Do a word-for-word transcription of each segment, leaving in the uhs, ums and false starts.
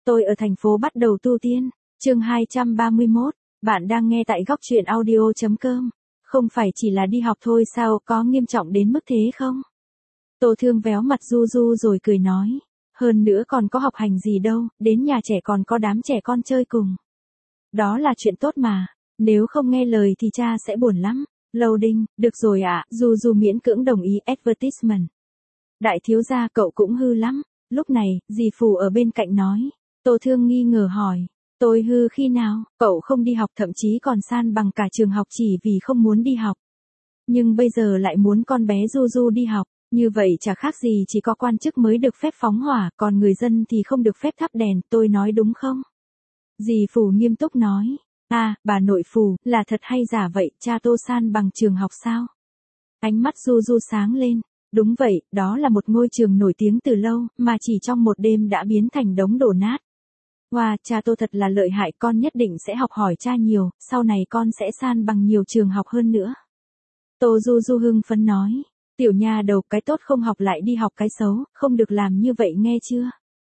Tôi ở thành phố bắt đầu tu tiên. Chương hai trăm ba mươi mốt, bạn đang nghe tại góc truyện audio chấm com. Không phải chỉ là đi học thôi sao, có nghiêm trọng đến mức thế không? Tô Thương véo mặt Du Du rồi cười nói. Hơn nữa còn có học hành gì đâu, đến nhà trẻ còn có đám trẻ con chơi cùng. Đó là chuyện tốt mà, nếu không nghe lời thì cha sẽ buồn lắm. Loading, được rồi ạ, à, Du Du miễn cưỡng đồng ý. Advertisement. Đại thiếu gia cậu cũng hư lắm. Lúc này, dì Phù ở bên cạnh nói. Tô Thương nghi ngờ hỏi. Tôi hư khi nào, cậu không đi học thậm chí còn san bằng cả trường học chỉ vì không muốn đi học. Nhưng bây giờ lại muốn con bé Du Du đi học, như vậy chả khác gì chỉ có quan chức mới được phép phóng hỏa, còn người dân thì không được phép thắp đèn, tôi nói đúng không? Dì Phù nghiêm túc nói. À, bà nội Phù, là thật hay giả vậy, cha Tô san bằng trường học sao? Ánh mắt Du Du sáng lên. Đúng vậy, đó là một ngôi trường nổi tiếng từ lâu, mà chỉ trong một đêm đã biến thành đống đổ nát. Wow, cha Tô thật là lợi hại, con nhất định sẽ học hỏi cha nhiều, sau này con sẽ san bằng nhiều trường học hơn nữa. Tô Du Du hưng phấn nói, tiểu nha đầu, cái tốt không học lại đi học cái xấu, không được làm như vậy nghe chưa?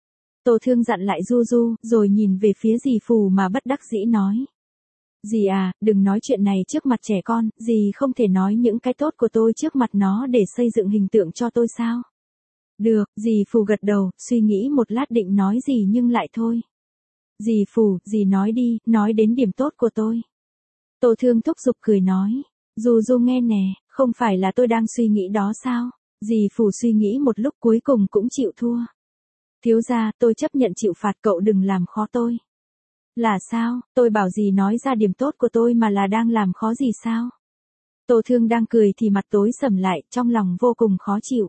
Tô Thương dặn lại Du Du, rồi nhìn về phía dì Phù mà bất đắc dĩ nói. Dì à, đừng nói chuyện này trước mặt trẻ con, dì không thể nói những cái tốt của tôi trước mặt nó để xây dựng hình tượng cho tôi sao? Được, dì Phù gật đầu, suy nghĩ một lát định nói gì nhưng lại thôi. Dì Phù, dì nói đi, nói đến điểm tốt của tôi. Tô Thương thúc giục cười nói. Du Du nghe nè, không phải là tôi đang suy nghĩ đó sao? Dì Phù suy nghĩ một lúc cuối cùng cũng chịu thua. Thiếu gia, tôi chấp nhận chịu phạt, cậu đừng làm khó tôi. Là sao, tôi bảo dì nói ra điểm tốt của tôi mà là đang làm khó gì sao? Tô Thương đang cười thì mặt tối sầm lại, trong lòng vô cùng khó chịu.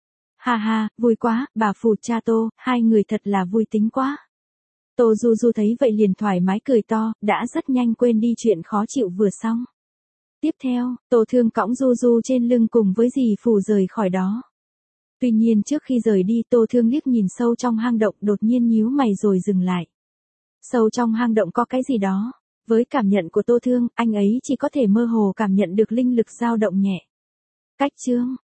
Ha ha, vui quá, bà Phù cha Tô, hai người thật là vui tính quá. Tô Du Du thấy vậy liền thoải mái cười to, đã rất nhanh quên đi chuyện khó chịu vừa xong. Tiếp theo, Tô Thương cõng Du Du trên lưng cùng với dì Phù rời khỏi đó. Tuy nhiên trước khi rời đi, Tô Thương liếc nhìn sâu trong hang động, đột nhiên nhíu mày rồi dừng lại. Sâu trong hang động có cái gì đó? Với cảm nhận của Tô Thương, anh ấy chỉ có thể mơ hồ cảm nhận được linh lực dao động nhẹ. Cách chương